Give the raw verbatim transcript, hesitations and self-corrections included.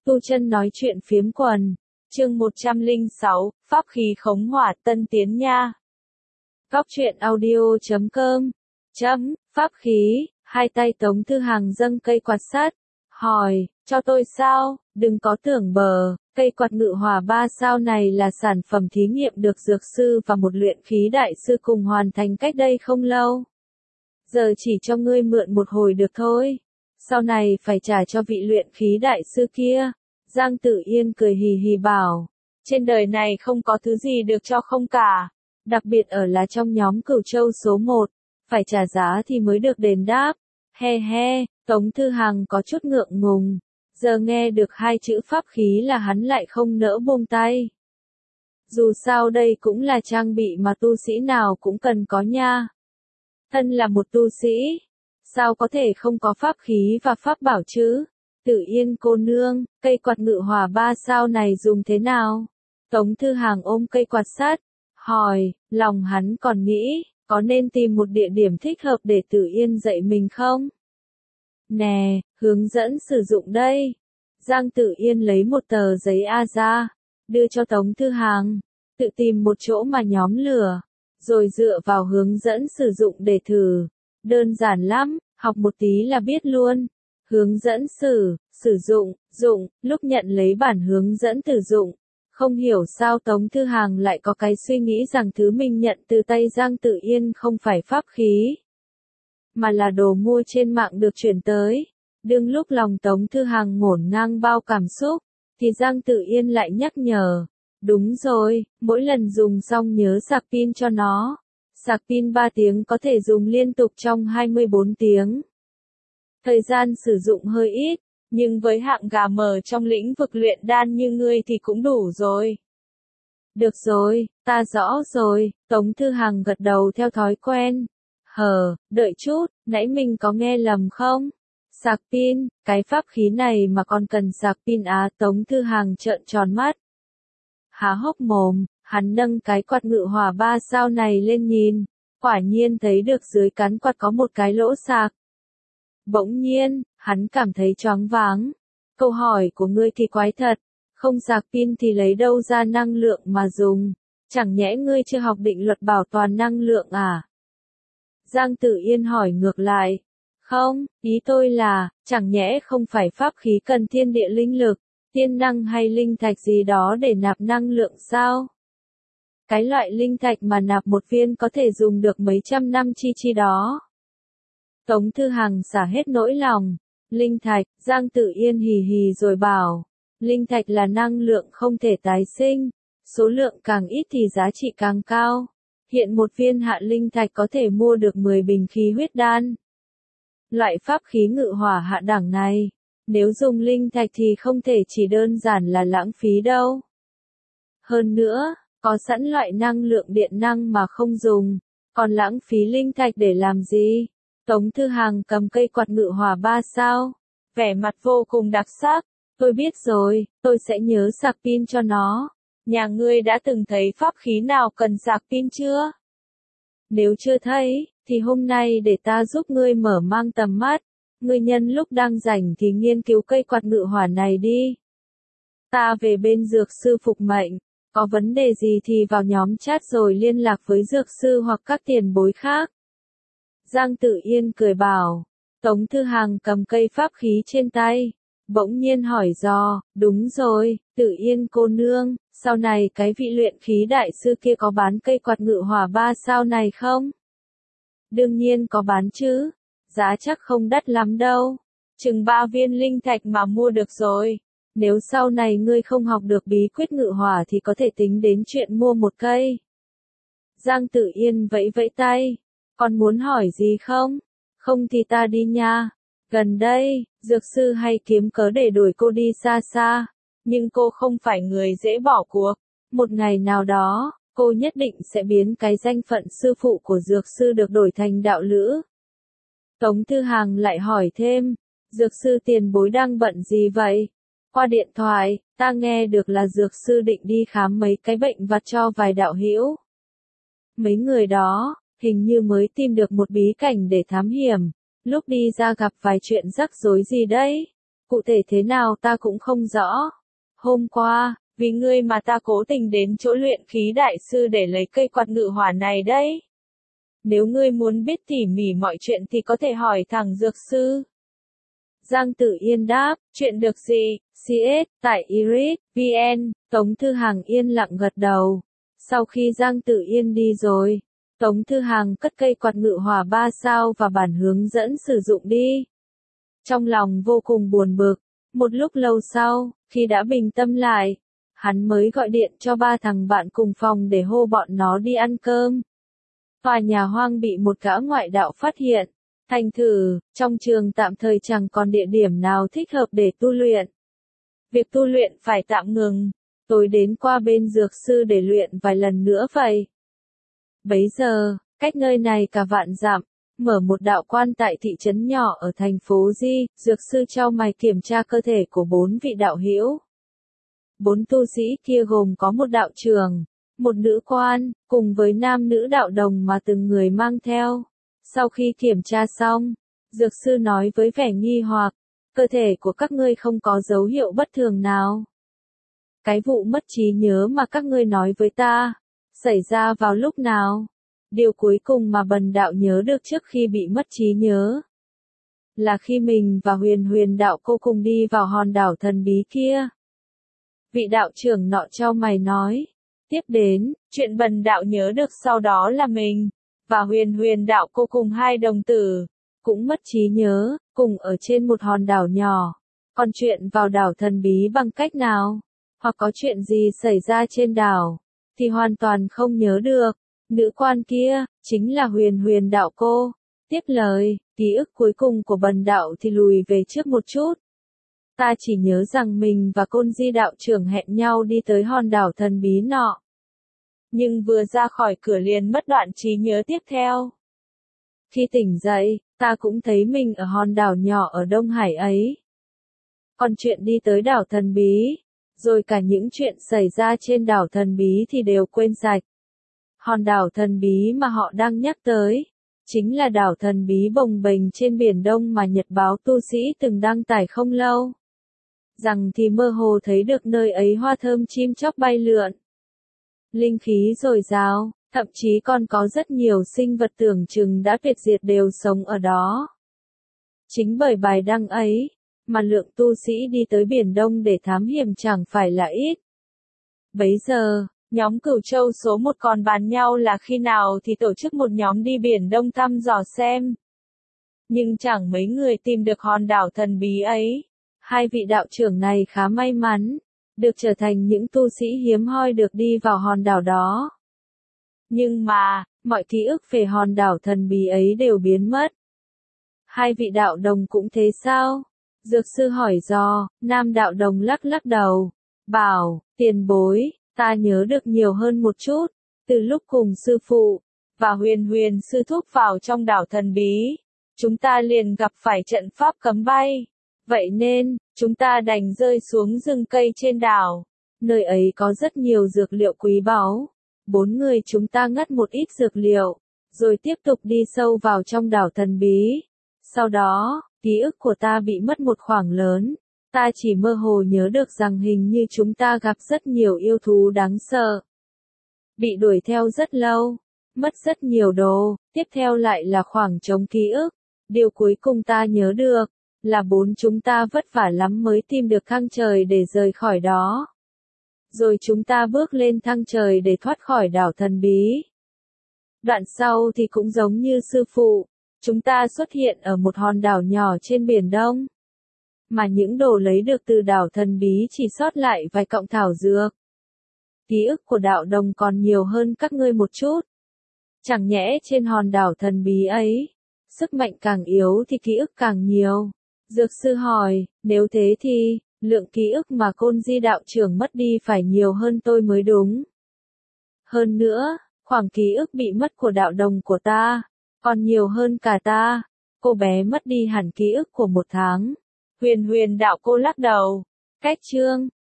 Tu Chân nói chuyện phiếm quần, chương một trăm lẻ sáu, pháp khí khống hỏa tân tiến nha. Góc truyện audio chấm com, chấm, pháp khí, hai tay Tống Thư Hàng dâng cây quạt sắt, hỏi, cho tôi sao, đừng có tưởng bờ, cây quạt ngự hỏa ba sao này là sản phẩm thí nghiệm được dược sư và một luyện khí đại sư cùng hoàn thành cách đây không lâu. Giờ chỉ cho ngươi mượn một hồi được thôi, sau này phải trả cho vị luyện khí đại sư kia. Giang Tử Yên cười hì hì bảo, trên đời này không có thứ gì được cho không cả, đặc biệt ở là trong nhóm Cửu Châu số một, phải trả giá thì mới được đền đáp. He he, Tống Thư Hàng có chút ngượng ngùng, giờ nghe được hai chữ pháp khí là hắn lại không nỡ buông tay. Dù sao đây cũng là trang bị mà tu sĩ nào cũng cần có nha. Thân là một tu sĩ, sao có thể không có pháp khí và pháp bảo chứ? Tử Yên cô nương, cây quạt ngự hỏa ba sao này dùng thế nào? Tống Thư Hàng ôm cây quạt sắt, hỏi, lòng hắn còn nghĩ, có nên tìm một địa điểm thích hợp để Tử Yên dạy mình không? Nè, hướng dẫn sử dụng đây. Giang Tử Yên lấy một tờ giấy A ra, đưa cho Tống Thư Hàng, tự tìm một chỗ mà nhóm lửa, rồi dựa vào hướng dẫn sử dụng để thử. Đơn giản lắm, học một tí là biết luôn. Hướng dẫn sử, sử dụng, dụng, lúc nhận lấy bản hướng dẫn sử dụng. Không hiểu sao Tống Thư Hàng lại có cái suy nghĩ rằng thứ mình nhận từ tay Giang Tử Yên không phải pháp khí, mà là đồ mua trên mạng được chuyển tới. Đương lúc lòng Tống Thư Hàng ngổn ngang bao cảm xúc, thì Giang Tử Yên lại nhắc nhở. Đúng rồi, mỗi lần dùng xong nhớ sạc pin cho nó. Sạc pin ba tiếng có thể dùng liên tục trong hai mươi bốn tiếng. Thời gian sử dụng hơi ít, nhưng với hạng gà mờ trong lĩnh vực luyện đan như ngươi thì cũng đủ rồi. Được rồi, ta rõ rồi, Tống Thư Hàng gật đầu theo thói quen. Hờ, đợi chút, nãy mình có nghe lầm không? Sạc pin, cái pháp khí này mà còn cần sạc pin á? Tống Thư Hàng trợn tròn mắt. Há hốc mồm, hắn nâng cái quạt ngự hỏa ba sao này lên nhìn, quả nhiên thấy được dưới cán quạt có một cái lỗ sạc. Bỗng nhiên, hắn cảm thấy choáng váng. Câu hỏi của ngươi kỳ quái thật, không sạc pin thì lấy đâu ra năng lượng mà dùng, chẳng nhẽ ngươi chưa học định luật bảo toàn năng lượng à? Giang Tử Yên hỏi ngược lại, không, ý tôi là, chẳng nhẽ không phải pháp khí cần thiên địa linh lực, tiên năng hay linh thạch gì đó để nạp năng lượng sao? Cái loại linh thạch mà nạp một viên có thể dùng được mấy trăm năm chi chi đó. Tống Thư Hàng xả hết nỗi lòng. Linh thạch, Giang Tử Yên hì hì rồi bảo. Linh thạch là năng lượng không thể tái sinh. Số lượng càng ít thì giá trị càng cao. Hiện một viên hạ linh thạch có thể mua được mười bình khí huyết đan. Loại pháp khí ngự hỏa hạ đẳng này, nếu dùng linh thạch thì không thể chỉ đơn giản là lãng phí đâu. Hơn nữa, có sẵn loại năng lượng điện năng mà không dùng, còn lãng phí linh thạch để làm gì? Tống Thư Hàng cầm cây quạt ngự hỏa ba sao, vẻ mặt vô cùng đặc sắc. Tôi biết rồi, tôi sẽ nhớ sạc pin cho nó. Nhà ngươi đã từng thấy pháp khí nào cần sạc pin chưa? Nếu chưa thấy, thì hôm nay để ta giúp ngươi mở mang tầm mắt. Ngươi nhân lúc đang rảnh thì nghiên cứu cây quạt ngự hỏa này đi. Ta về bên dược sư phục mệnh, có vấn đề gì thì vào nhóm chat rồi liên lạc với dược sư hoặc các tiền bối khác. Giang Tử Yên cười bảo. Tống Thư Hàng cầm cây pháp khí trên tay, bỗng nhiên hỏi dò, đúng rồi, Tử Yên cô nương, sau này cái vị luyện khí đại sư kia có bán cây quạt ngự hỏa ba sao này không? Đương nhiên có bán chứ, giá chắc không đắt lắm đâu, chừng ba viên linh thạch mà mua được rồi. Nếu sau này ngươi không học được bí quyết ngự hỏa thì có thể tính đến chuyện mua một cây. Giang Tử Yên vẫy vẫy tay. Còn muốn hỏi gì không? Không thì ta đi nha. Gần đây, dược sư hay kiếm cớ để đuổi cô đi xa xa. Nhưng cô không phải người dễ bỏ cuộc. Một ngày nào đó, cô nhất định sẽ biến cái danh phận sư phụ của dược sư được đổi thành đạo lữ. Tống Thư Hàng lại hỏi thêm, dược sư tiền bối đang bận gì vậy? Qua điện thoại, ta nghe được là dược sư định đi khám mấy cái bệnh vặt cho vài đạo hữu. Mấy người đó, hình như mới tìm được một bí cảnh để thám hiểm, lúc đi ra gặp vài chuyện rắc rối gì đấy. Cụ thể thế nào ta cũng không rõ. Hôm qua, vì ngươi mà ta cố tình đến chỗ luyện khí đại sư để lấy cây quạt ngự hỏa này đấy. Nếu ngươi muốn biết tỉ mỉ mọi chuyện thì có thể hỏi thẳng dược sư. Giang Tử Yên đáp, chuyện được gì, xê ét, tại Iris, vê en, Tống Thư Hàng yên lặng gật đầu. Sau khi Giang Tử Yên đi rồi, Tống Thư Hàng cất cây quạt ngự hỏa ba sao và bản hướng dẫn sử dụng đi. Trong lòng vô cùng buồn bực, một lúc lâu sau, khi đã bình tâm lại, hắn mới gọi điện cho ba thằng bạn cùng phòng để hô bọn nó đi ăn cơm. Tòa nhà hoang bị một gã ngoại đạo phát hiện. Thành thử, trong trường tạm thời chẳng còn địa điểm nào thích hợp để tu luyện. Việc tu luyện phải tạm ngừng, tôi đến qua bên dược sư để luyện vài lần nữa vậy. Bấy giờ, cách nơi này cả vạn dặm, mở một đạo quan tại thị trấn nhỏ ở thành phố Di, dược sư chau mày kiểm tra cơ thể của bốn vị đạo hữu. Bốn tu sĩ kia gồm có một đạo trưởng, một nữ quan, cùng với nam nữ đạo đồng mà từng người mang theo. Sau khi kiểm tra xong, dược sư nói với vẻ nghi hoặc, cơ thể của các ngươi không có dấu hiệu bất thường nào. Cái vụ mất trí nhớ mà các ngươi nói với ta, xảy ra vào lúc nào? Điều cuối cùng mà bần đạo nhớ được trước khi bị mất trí nhớ, là khi mình và huyền huyền đạo cô cùng đi vào hòn đảo thần bí kia. Vị đạo trưởng nọ chau mày nói, tiếp đến, chuyện bần đạo nhớ được sau đó là mình và huyền huyền đạo cô cùng hai đồng tử, cũng mất trí nhớ, cùng ở trên một hòn đảo nhỏ. Còn chuyện vào đảo thần bí bằng cách nào, hoặc có chuyện gì xảy ra trên đảo, thì hoàn toàn không nhớ được. Nữ quan kia, chính là huyền huyền đạo cô. Tiếp lời, ký ức cuối cùng của bần đạo thì lùi về trước một chút. Ta chỉ nhớ rằng mình và Côn Di đạo trưởng hẹn nhau đi tới hòn đảo thần bí nọ. Nhưng vừa ra khỏi cửa liền mất đoạn trí nhớ tiếp theo. Khi tỉnh dậy, ta cũng thấy mình ở hòn đảo nhỏ ở Đông Hải ấy. Còn chuyện đi tới đảo thần bí, rồi cả những chuyện xảy ra trên đảo thần bí thì đều quên sạch. Hòn đảo thần bí mà họ đang nhắc tới, chính là đảo thần bí bồng bềnh trên Biển Đông mà Nhật báo tu sĩ từng đăng tải không lâu. Rằng thì mơ hồ thấy được nơi ấy hoa thơm chim chóc bay lượn. Linh khí dồi dào, thậm chí còn có rất nhiều sinh vật tưởng chừng đã tuyệt diệt đều sống ở đó. Chính bởi bài đăng ấy, mà lượng tu sĩ đi tới Biển Đông để thám hiểm chẳng phải là ít. Bấy giờ, nhóm Cửu Châu số một còn bàn nhau là khi nào thì tổ chức một nhóm đi Biển Đông thăm dò xem. Nhưng chẳng mấy người tìm được hòn đảo thần bí ấy. Hai vị đạo trưởng này khá may mắn, được trở thành những tu sĩ hiếm hoi được đi vào hòn đảo đó. Nhưng mà, mọi ký ức về hòn đảo thần bí ấy đều biến mất. Hai vị đạo đồng cũng thế sao? Dược sư hỏi dò, nam đạo đồng lắc lắc đầu, bảo, tiền bối, ta nhớ được nhiều hơn một chút, từ lúc cùng sư phụ, và huyền huyền sư thúc vào trong đảo thần bí, chúng ta liền gặp phải trận pháp cấm bay. Vậy nên, chúng ta đành rơi xuống rừng cây trên đảo. Nơi ấy có rất nhiều dược liệu quý báu. Bốn người chúng ta ngắt một ít dược liệu, rồi tiếp tục đi sâu vào trong đảo thần bí. Sau đó, ký ức của ta bị mất một khoảng lớn. Ta chỉ mơ hồ nhớ được rằng hình như chúng ta gặp rất nhiều yêu thú đáng sợ. Bị đuổi theo rất lâu, mất rất nhiều đồ, tiếp theo lại là khoảng trống ký ức. Điều cuối cùng ta nhớ được, là bốn chúng ta vất vả lắm mới tìm được thang trời để rời khỏi đó. Rồi chúng ta bước lên thang trời để thoát khỏi đảo thần bí. Đoạn sau thì cũng giống như sư phụ, chúng ta xuất hiện ở một hòn đảo nhỏ trên Biển Đông. Mà những đồ lấy được từ đảo thần bí chỉ sót lại vài cọng thảo dược. Ký ức của đạo đồng còn nhiều hơn các ngươi một chút. Chẳng nhẽ trên hòn đảo thần bí ấy, sức mạnh càng yếu thì ký ức càng nhiều. Dược sư hỏi, nếu thế thì, lượng ký ức mà Côn Di đạo trưởng mất đi phải nhiều hơn tôi mới đúng. Hơn nữa, khoảng ký ức bị mất của đạo đồng của ta, còn nhiều hơn cả ta. Cô bé mất đi hẳn ký ức của một tháng. Huyền huyền đạo cô lắc đầu. Cách chương